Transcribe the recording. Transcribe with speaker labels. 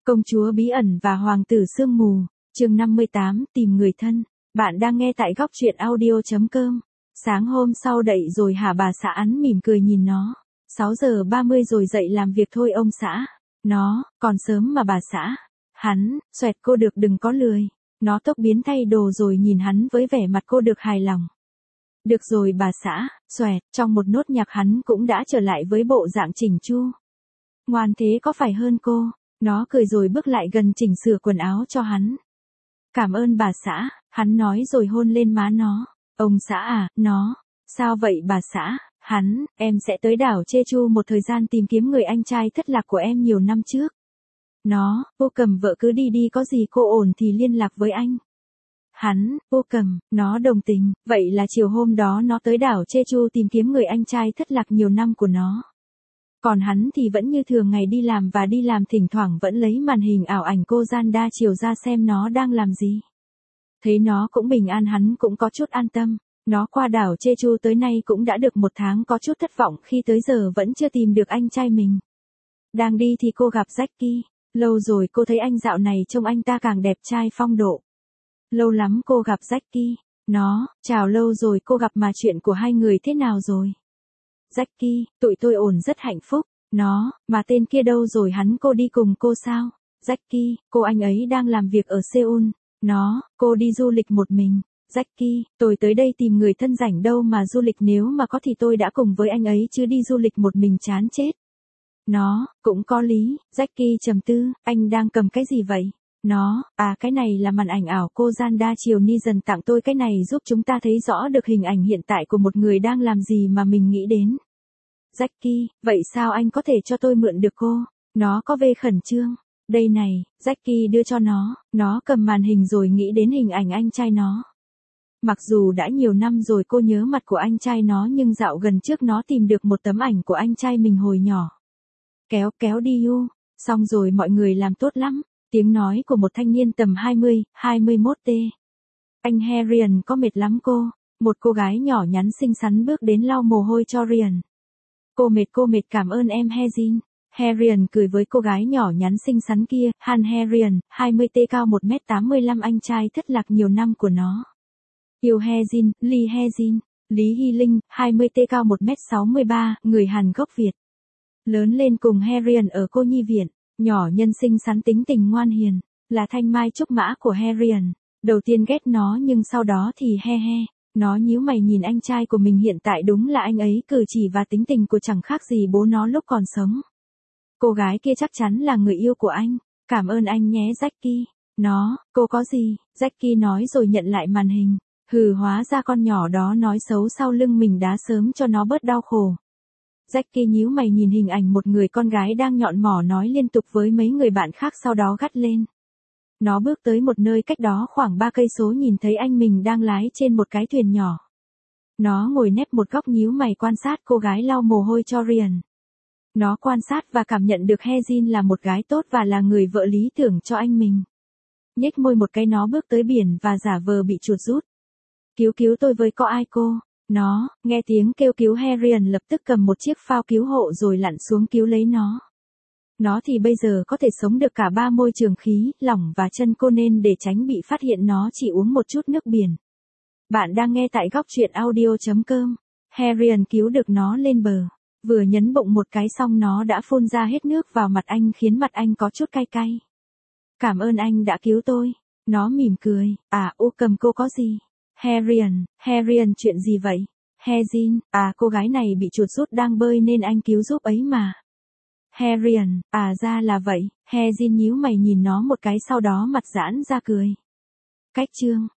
Speaker 1: Công chúa bí ẩn và hoàng tử sương mù, chương 58, tìm người thân. Bạn đang nghe tại góc truyện audio.com. Sáng hôm sau đậy rồi hả bà xã Án mỉm cười nhìn nó. 6 giờ 30 rồi dậy làm việc thôi ông xã. Nó, còn sớm mà bà xã. Hắn, xoẹt cô được đừng có lười. Nó tốc biến thay đồ rồi nhìn hắn với vẻ mặt cô được hài lòng. Được rồi bà xã, xoẹt, trong một nốt nhạc hắn cũng đã trở lại với bộ dạng chỉnh chu. Ngoan thế có phải hơn cô? Nó cười rồi bước lại gần chỉnh sửa quần áo cho hắn. Cảm ơn bà xã, hắn nói rồi hôn lên má nó. Ông xã à, nó. Sao vậy bà xã? Hắn, em sẽ tới đảo Jeju một thời gian tìm kiếm người anh trai thất lạc của em nhiều năm trước. Nó, cô cầm vợ cứ đi đi có gì cô ổn thì liên lạc với anh. Hắn, cô cầm, nó đồng tình, vậy là chiều hôm đó nó tới đảo Jeju tìm kiếm người anh trai thất lạc nhiều năm của nó. Còn hắn thì vẫn như thường ngày đi làm thỉnh thoảng vẫn lấy màn hình ảo ảnh cô gian đa chiều ra xem nó đang làm gì. Thấy nó cũng bình an hắn cũng có chút an tâm. Nó qua đảo Jeju tới nay cũng đã được 1 tháng có chút thất vọng khi tới giờ vẫn chưa tìm được anh trai mình. Đang đi thì cô gặp Jackie. Lâu rồi cô thấy anh dạo này trông anh ta càng đẹp trai phong độ. Lâu lắm cô gặp Jackie. Nó, chào lâu rồi cô gặp mà chuyện của hai người thế nào rồi? Jackie, tụi tôi ổn rất hạnh phúc. Nó, mà tên kia đâu rồi hắn cô đi cùng cô sao? Jackie, cô anh ấy đang làm việc ở Seoul. Nó, cô đi du lịch một mình. Jackie, tôi tới đây tìm người thân rảnh đâu mà du lịch nếu mà có thì tôi đã cùng với anh ấy chứ đi du lịch một mình chán chết. Nó, cũng có lý, Jackie trầm tư, anh đang cầm cái gì vậy? Nó, cái này là màn ảnh ảo cô gian đa chiều ni dần tặng tôi cái này giúp chúng ta thấy rõ được hình ảnh hiện tại của một người đang làm gì mà mình nghĩ đến. Jackie, vậy sao anh có thể cho tôi mượn được cô? Nó có vẻ khẩn trương. Đây này, Jackie đưa cho nó cầm màn hình rồi nghĩ đến hình ảnh anh trai nó. Mặc dù đã nhiều năm rồi cô nhớ mặt của anh trai nó nhưng dạo gần trước nó tìm được một tấm ảnh của anh trai mình hồi nhỏ. Kéo đi u, xong rồi mọi người làm tốt lắm. Tiếng nói của một thanh niên tầm 20, 21T. Anh Herian có mệt lắm cô. Một cô gái nhỏ nhắn xinh xắn bước đến lau mồ hôi cho Rian. Cô mệt cảm ơn em Hezin. Herian cười với cô gái nhỏ nhắn xinh xắn kia. Han Herian, 20T cao 1m85 anh trai thất lạc nhiều năm của nó. Yêu Hezin, Lee Hezin. Lý Hy Linh, 20T cao 1m63, người Hàn gốc Việt. Lớn lên cùng Herian ở cô nhi viện. Nhỏ nhân xinh xắn tính tình ngoan hiền, là thanh mai trúc mã của Herian. Đầu tiên ghét nó nhưng sau đó thì he. Nó nhíu mày nhìn anh trai của mình hiện tại đúng là anh ấy cử chỉ và tính tình của chẳng khác gì bố nó lúc còn sống. Cô gái kia chắc chắn là người yêu của anh. Cảm ơn anh nhé Jackie. Nó, cô có gì? Jackie nói rồi nhận lại màn hình. Hóa ra con nhỏ đó nói xấu sau lưng mình đã sớm cho nó bớt đau khổ. Jackie nhíu mày nhìn hình ảnh một người con gái đang nhọn mỏ nói liên tục với mấy người bạn khác sau đó gắt lên. Nó bước tới một nơi cách đó khoảng 3 cây số nhìn thấy anh mình đang lái trên một cái thuyền nhỏ. Nó ngồi nép một góc nhíu mày quan sát cô gái lau mồ hôi cho Rian. Nó quan sát và cảm nhận được Hezin là một gái tốt và là người vợ lý tưởng cho anh mình. Nhếch môi một cái nó bước tới biển và giả vờ bị chuột rút. Cứu tôi với có ai cô? Nó, nghe tiếng kêu cứu Herian lập tức cầm một chiếc phao cứu hộ rồi lặn xuống cứu lấy nó. Nó thì bây giờ có thể sống được cả 3 môi trường khí, lỏng và chân cô nên để tránh bị phát hiện nó chỉ uống một chút nước biển. Bạn đang nghe tại góc truyện audio.com. Herian cứu được nó lên bờ. Vừa nhấn bụng một cái xong nó đã phun ra hết nước vào mặt anh khiến mặt anh có chút cay cay. Cảm ơn anh đã cứu tôi. Nó mỉm cười. Cầm cô có gì? Herian chuyện gì vậy? Hezin, cô gái này bị chuột rút đang bơi nên anh cứu giúp ấy mà. Herian, ra là vậy. Hezin nhíu mày nhìn nó một cái sau đó mặt giãn ra cười. Cách chương.